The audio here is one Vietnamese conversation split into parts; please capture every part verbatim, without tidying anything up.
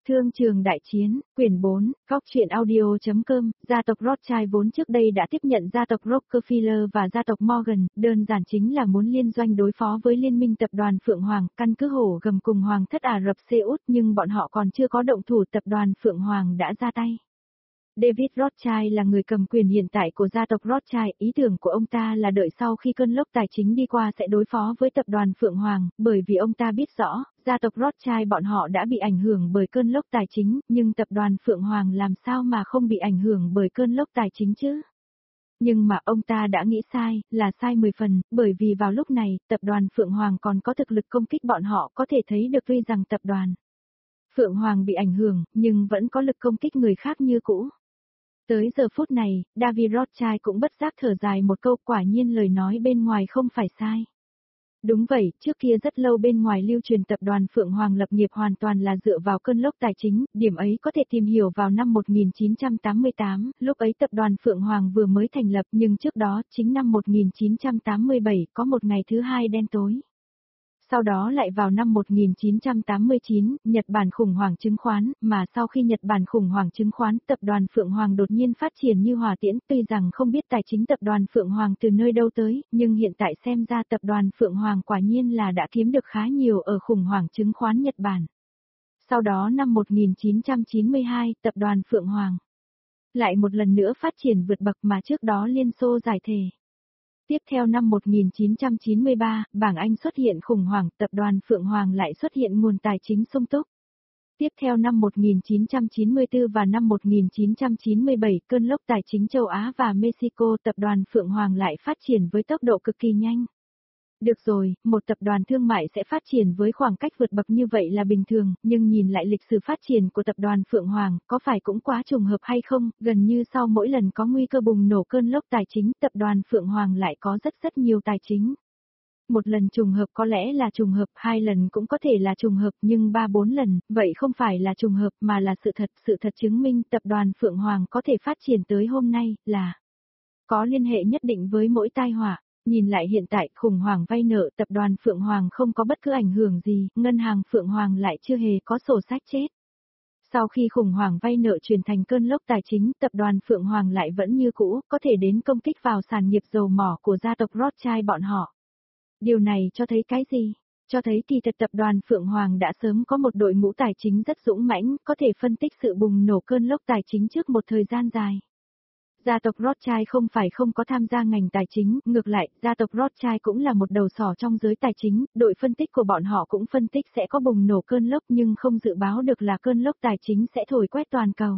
Thương trường đại chiến, quyển bốn, góc truyện audio.com, gia tộc Rothschild vốn trước đây đã tiếp nhận gia tộc Rockefeller và gia tộc Morgan, đơn giản chính là muốn liên doanh đối phó với liên minh tập đoàn Phượng Hoàng, căn cứ hổ gầm cùng Hoàng thất Ả Rập Xê Út, nhưng bọn họ còn chưa có động thủ, tập đoàn Phượng Hoàng đã ra tay. David Rothschild là người cầm quyền hiện tại của gia tộc Rothschild, ý tưởng của ông ta là đợi sau khi cơn lốc tài chính đi qua sẽ đối phó với tập đoàn Phượng Hoàng, bởi vì ông ta biết rõ, gia tộc Rothschild bọn họ đã bị ảnh hưởng bởi cơn lốc tài chính, nhưng tập đoàn Phượng Hoàng làm sao mà không bị ảnh hưởng bởi cơn lốc tài chính chứ? Nhưng mà ông ta đã nghĩ sai, là sai mười phần, bởi vì vào lúc này, tập đoàn Phượng Hoàng còn có thực lực công kích bọn họ, có thể thấy được tuy rằng tập đoàn Phượng Hoàng bị ảnh hưởng, nhưng vẫn có lực công kích người khác như cũ. Tới giờ phút này, David Rothschild cũng bất giác thở dài một câu, quả nhiên lời nói bên ngoài không phải sai. Đúng vậy, trước kia rất lâu bên ngoài lưu truyền tập đoàn Phượng Hoàng lập nghiệp hoàn toàn là dựa vào cơn lốc tài chính, điểm ấy có thể tìm hiểu vào năm một nghìn chín trăm tám mươi tám, lúc ấy tập đoàn Phượng Hoàng vừa mới thành lập, nhưng trước đó, chính năm một nghìn chín trăm tám mươi bảy, có một ngày thứ hai đen tối. Sau đó lại vào năm một nghìn chín trăm tám mươi chín, Nhật Bản khủng hoảng chứng khoán, mà sau khi Nhật Bản khủng hoảng chứng khoán, tập đoàn Phượng Hoàng đột nhiên phát triển như hỏa tiễn, tuy rằng không biết tài chính tập đoàn Phượng Hoàng từ nơi đâu tới, nhưng hiện tại xem ra tập đoàn Phượng Hoàng quả nhiên là đã kiếm được khá nhiều ở khủng hoảng chứng khoán Nhật Bản. Sau đó năm một nghìn chín trăm chín mươi hai, tập đoàn Phượng Hoàng lại một lần nữa phát triển vượt bậc mà trước đó Liên Xô giải thể. Tiếp theo năm một nghìn chín trăm chín mươi ba, bảng Anh xuất hiện khủng hoảng, tập đoàn Phượng Hoàng lại xuất hiện nguồn tài chính sung túc. Tiếp theo năm một nghìn chín trăm chín mươi tư và năm một nghìn chín trăm chín mươi bảy, cơn lốc tài chính châu Á và Mexico, tập đoàn Phượng Hoàng lại phát triển với tốc độ cực kỳ nhanh. Được rồi, một tập đoàn thương mại sẽ phát triển với khoảng cách vượt bậc như vậy là bình thường, nhưng nhìn lại lịch sử phát triển của tập đoàn Phượng Hoàng, có phải cũng quá trùng hợp hay không, gần như sau mỗi lần có nguy cơ bùng nổ cơn lốc tài chính, tập đoàn Phượng Hoàng lại có rất rất nhiều tài chính. Một lần trùng hợp có lẽ là trùng hợp, hai lần cũng có thể là trùng hợp, nhưng ba bốn lần, vậy không phải là trùng hợp mà là sự thật, sự thật chứng minh tập đoàn Phượng Hoàng có thể phát triển tới hôm nay, là có liên hệ nhất định với mỗi tai họa. Nhìn lại hiện tại, khủng hoảng vay nợ, tập đoàn Phượng Hoàng không có bất cứ ảnh hưởng gì, ngân hàng Phượng Hoàng lại chưa hề có sổ sách chết. Sau khi khủng hoảng vay nợ chuyển thành cơn lốc tài chính, tập đoàn Phượng Hoàng lại vẫn như cũ, có thể đến công kích vào sản nghiệp dầu mỏ của gia tộc Rothschild bọn họ. Điều này cho thấy cái gì? Cho thấy kỳ thật tập đoàn Phượng Hoàng đã sớm có một đội ngũ tài chính rất dũng mãnh, có thể phân tích sự bùng nổ cơn lốc tài chính trước một thời gian dài. Gia tộc Rothschild không phải không có tham gia ngành tài chính, ngược lại, gia tộc Rothschild cũng là một đầu sỏ trong giới tài chính, đội phân tích của bọn họ cũng phân tích sẽ có bùng nổ cơn lốc nhưng không dự báo được là cơn lốc tài chính sẽ thổi quét toàn cầu.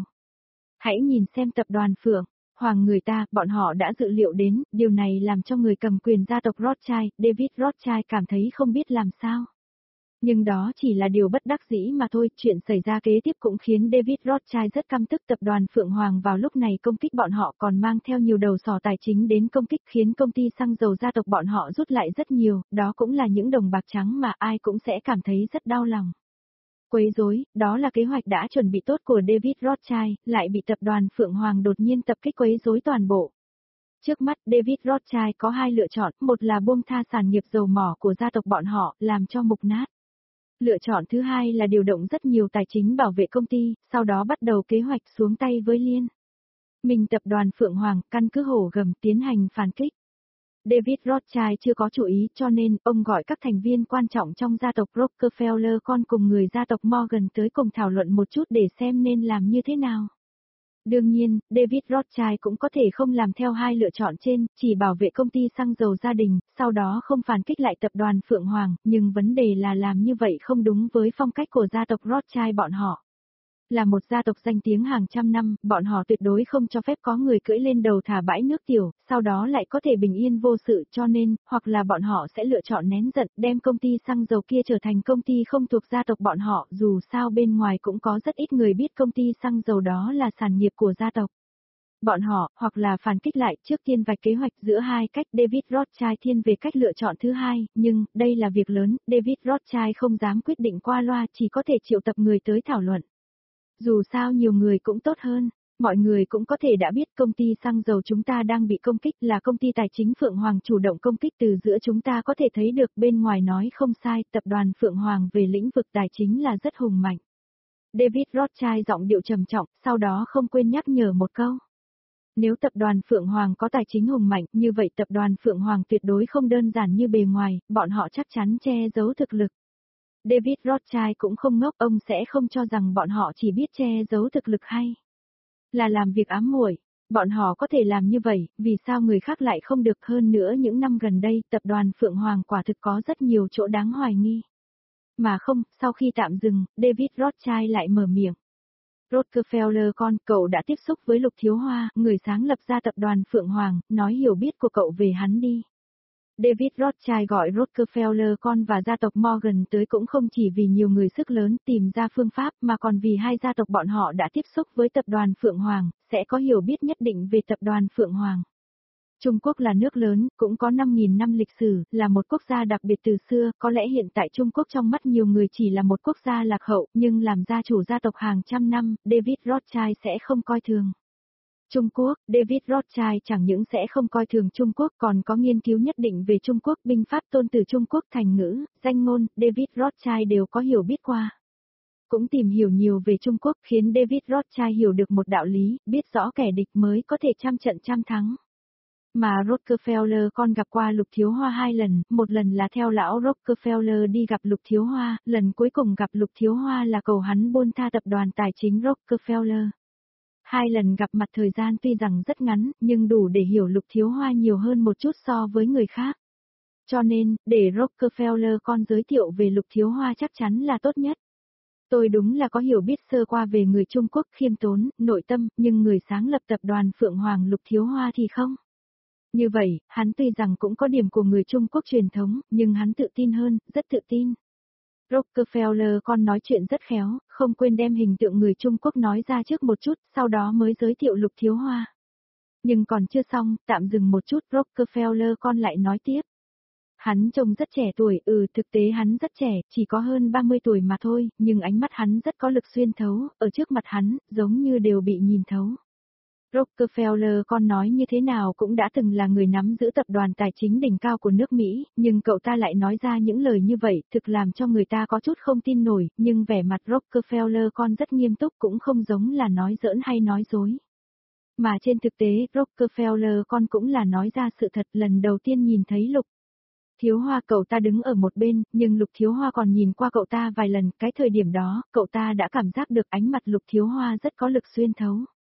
Hãy nhìn xem tập đoàn Phượng Hoàng người ta, bọn họ đã dự liệu đến, điều này làm cho người cầm quyền gia tộc Rothschild, David Rothschild cảm thấy không biết làm sao. Nhưng đó chỉ là điều bất đắc dĩ mà thôi, chuyện xảy ra kế tiếp cũng khiến David Rothschild rất căm tức, tập đoàn Phượng Hoàng vào lúc này công kích bọn họ còn mang theo nhiều đầu sỏ tài chính đến công kích khiến công ty xăng dầu gia tộc bọn họ rút lại rất nhiều, đó cũng là những đồng bạc trắng mà ai cũng sẽ cảm thấy rất đau lòng. Quấy rối, đó là kế hoạch đã chuẩn bị tốt của David Rothschild, lại bị tập đoàn Phượng Hoàng đột nhiên tập kích quấy rối toàn bộ. Trước mắt David Rothschild có hai lựa chọn, một là buông tha sản nghiệp dầu mỏ của gia tộc bọn họ, làm cho mục nát. Lựa chọn thứ hai là điều động rất nhiều tài chính bảo vệ công ty, sau đó bắt đầu kế hoạch xuống tay với Liên minh tập đoàn Phượng Hoàng, căn cứ hổ gầm tiến hành phản kích. David Rothschild chưa có chú ý cho nên ông gọi các thành viên quan trọng trong gia tộc Rockefeller con cùng người gia tộc Morgan tới cùng thảo luận một chút để xem nên làm như thế nào. Đương nhiên, David Rothschild cũng có thể không làm theo hai lựa chọn trên, chỉ bảo vệ công ty xăng dầu gia đình, sau đó không phản kích lại tập đoàn Phượng Hoàng, nhưng vấn đề là làm như vậy không đúng với phong cách của gia tộc Rothschild bọn họ. Là một gia tộc danh tiếng hàng trăm năm, bọn họ tuyệt đối không cho phép có người cưỡi lên đầu thả bãi nước tiểu, sau đó lại có thể bình yên vô sự, cho nên, hoặc là bọn họ sẽ lựa chọn nén giận, đem công ty xăng dầu kia trở thành công ty không thuộc gia tộc bọn họ, dù sao bên ngoài cũng có rất ít người biết công ty xăng dầu đó là sản nghiệp của gia tộc bọn họ, hoặc là phản kích lại, trước tiên vạch kế hoạch giữa hai cách. David Rothschild thiên về cách lựa chọn thứ hai, nhưng, đây là việc lớn, David Rothschild không dám quyết định qua loa, chỉ có thể triệu tập người tới thảo luận. Dù sao nhiều người cũng tốt hơn, mọi người cũng có thể đã biết công ty xăng dầu chúng ta đang bị công kích là công ty tài chính Phượng Hoàng chủ động công kích, từ giữa chúng ta có thể thấy được bên ngoài nói không sai, tập đoàn Phượng Hoàng về lĩnh vực tài chính là rất hùng mạnh. David Rothschild giọng điệu trầm trọng, sau đó không quên nhắc nhở một câu. Nếu tập đoàn Phượng Hoàng có tài chính hùng mạnh, như vậy tập đoàn Phượng Hoàng tuyệt đối không đơn giản như bề ngoài, bọn họ chắc chắn che giấu thực lực. David Rothschild cũng không ngốc, ông sẽ không cho rằng bọn họ chỉ biết che giấu thực lực hay là làm việc ám muội. Bọn họ có thể làm như vậy, vì sao người khác lại không được? Hơn nữa những năm gần đây, tập đoàn Phượng Hoàng quả thực có rất nhiều chỗ đáng hoài nghi. Mà không, sau khi tạm dừng, David Rothschild lại mở miệng. Rockefeller con, cậu đã tiếp xúc với Lục Thiếu Hoa, người sáng lập ra tập đoàn Phượng Hoàng, nói hiểu biết của cậu về hắn đi. David Rothschild gọi Rockefeller con và gia tộc Morgan tới cũng không chỉ vì nhiều người sức lớn tìm ra phương pháp mà còn vì hai gia tộc bọn họ đã tiếp xúc với tập đoàn Phượng Hoàng, sẽ có hiểu biết nhất định về tập đoàn Phượng Hoàng. Trung Quốc là nước lớn, cũng có năm nghìn năm lịch sử, là một quốc gia đặc biệt từ xưa, có lẽ hiện tại Trung Quốc trong mắt nhiều người chỉ là một quốc gia lạc hậu, nhưng làm gia chủ gia tộc hàng trăm năm, David Rothschild sẽ không coi thường. Trung Quốc, David Rothschild chẳng những sẽ không coi thường Trung Quốc còn có nghiên cứu nhất định về Trung Quốc, binh pháp tôn từ Trung Quốc, thành ngữ, danh ngôn, David Rothschild đều có hiểu biết qua. Cũng tìm hiểu nhiều về Trung Quốc khiến David Rothschild hiểu được một đạo lý, biết rõ kẻ địch mới có thể trăm trận trăm thắng. Mà Rockefeller con gặp qua Lục Thiếu Hoa hai lần, một lần là theo lão Rockefeller đi gặp Lục Thiếu Hoa, lần cuối cùng gặp Lục Thiếu Hoa là cầu hắn buông tha tập đoàn tài chính Rockefeller. Hai lần gặp mặt thời gian tuy rằng rất ngắn, nhưng đủ để hiểu Lục Thiếu Hoa nhiều hơn một chút so với người khác. Cho nên, để Rockefeller con giới thiệu về Lục Thiếu Hoa chắc chắn là tốt nhất. Tôi đúng là có hiểu biết sơ qua về người Trung Quốc, khiêm tốn, nội tâm, nhưng người sáng lập tập đoàn Phượng Hoàng Lục Thiếu Hoa thì không. Như vậy, hắn tuy rằng cũng có điểm của người Trung Quốc truyền thống, nhưng hắn tự tin hơn, rất tự tin. Rockefeller con nói chuyện rất khéo, không quên đem hình tượng người Trung Quốc nói ra trước một chút, sau đó mới giới thiệu Lục Thiếu Hoa. Nhưng còn chưa xong, tạm dừng một chút, Rockefeller con lại nói tiếp. Hắn trông rất trẻ tuổi, ừ thực tế hắn rất trẻ, chỉ có hơn ba mươi tuổi mà thôi, nhưng ánh mắt hắn rất có lực xuyên thấu, ở trước mặt hắn, giống như đều bị nhìn thấu. Rockefeller con nói như thế nào cũng đã từng là người nắm giữ tập đoàn tài chính đỉnh cao của nước Mỹ, nhưng cậu ta lại nói ra những lời như vậy, thực làm cho người ta có chút không tin nổi, nhưng vẻ mặt Rockefeller con rất nghiêm túc cũng không giống là nói giỡn hay nói dối. Mà trên thực tế, Rockefeller con cũng là nói ra sự thật, lần đầu tiên nhìn thấy Lục Thiếu Hoa cậu ta đứng ở một bên, nhưng Lục Thiếu Hoa còn nhìn qua cậu ta vài lần, cái thời điểm đó, cậu ta đã cảm giác được ánh mặt Lục Thiếu Hoa rất có lực xuyên thấu.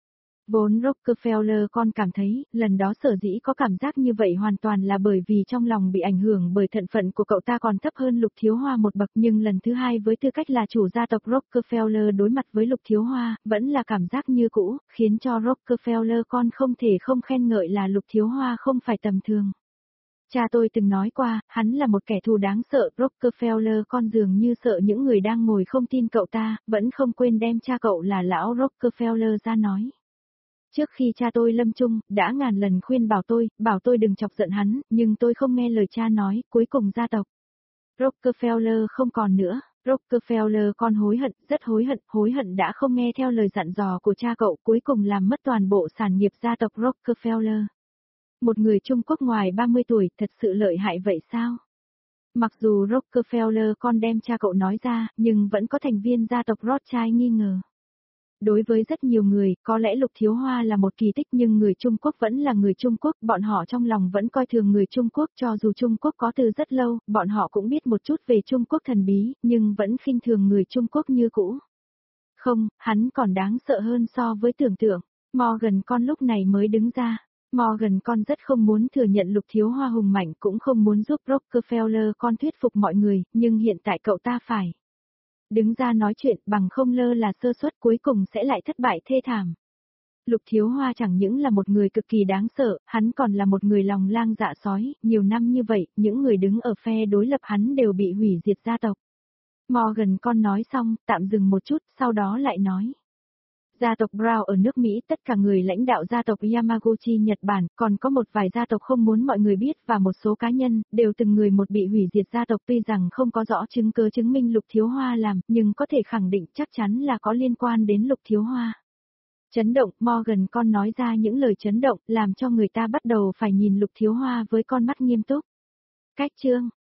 Vốn Rockefeller con cảm thấy, lần đó sở dĩ có cảm giác như vậy hoàn toàn là bởi vì trong lòng bị ảnh hưởng bởi thân phận của cậu ta còn thấp hơn Lục Thiếu Hoa một bậc, nhưng lần thứ hai với tư cách là chủ gia tộc Rockefeller đối mặt với Lục Thiếu Hoa, vẫn là cảm giác như cũ, khiến cho Rockefeller con không thể không khen ngợi là Lục Thiếu Hoa không phải tầm thường. Cha tôi từng nói qua, hắn là một kẻ thù đáng sợ, Rockefeller con dường như sợ những người đang ngồi không tin cậu ta, vẫn không quên đem cha cậu là lão Rockefeller ra nói. Trước khi cha tôi lâm chung, đã ngàn lần khuyên bảo tôi, bảo tôi đừng chọc giận hắn, nhưng tôi không nghe lời cha nói, cuối cùng gia tộc Rockefeller không còn nữa. Rockefeller con hối hận, rất hối hận, hối hận đã không nghe theo lời dặn dò của cha cậu, cuối cùng làm mất toàn bộ sản nghiệp gia tộc Rockefeller. Một người Trung Quốc ngoài ba mươi tuổi, thật sự lợi hại vậy sao? Mặc dù Rockefeller con đem cha cậu nói ra, nhưng vẫn có thành viên gia tộc Rothschild nghi ngờ. Đối với rất nhiều người, có lẽ Lục Thiếu Hoa là một kỳ tích nhưng người Trung Quốc vẫn là người Trung Quốc, bọn họ trong lòng vẫn coi thường người Trung Quốc cho dù Trung Quốc có từ rất lâu, bọn họ cũng biết một chút về Trung Quốc thần bí, nhưng vẫn khinh thường người Trung Quốc như cũ. Không, hắn còn đáng sợ hơn so với tưởng tượng. Morgan con lúc này mới đứng ra. Morgan con rất không muốn thừa nhận Lục Thiếu Hoa hùng mạnh cũng không muốn giúp Rockefeller con thuyết phục mọi người, nhưng hiện tại cậu ta phải đứng ra nói chuyện, bằng không lơ là sơ suất cuối cùng sẽ lại thất bại thê thảm. Lục Thiếu Hoa chẳng những là một người cực kỳ đáng sợ, hắn còn là một người lòng lang dạ sói, nhiều năm như vậy, những người đứng ở phe đối lập hắn đều bị hủy diệt gia tộc. Morgan con nói xong, tạm dừng một chút, sau đó lại nói. Gia tộc Brown ở nước Mỹ, tất cả người lãnh đạo gia tộc Yamaguchi Nhật Bản, còn có một vài gia tộc không muốn mọi người biết và một số cá nhân, đều từng người một bị hủy diệt gia tộc, tuy rằng không có rõ chứng cứ chứng minh Lục Thiếu Hoa làm, nhưng có thể khẳng định chắc chắn là có liên quan đến Lục Thiếu Hoa. Chấn động, Morgan con nói ra những lời chấn động, làm cho người ta bắt đầu phải nhìn Lục Thiếu Hoa với con mắt nghiêm túc. Cách chương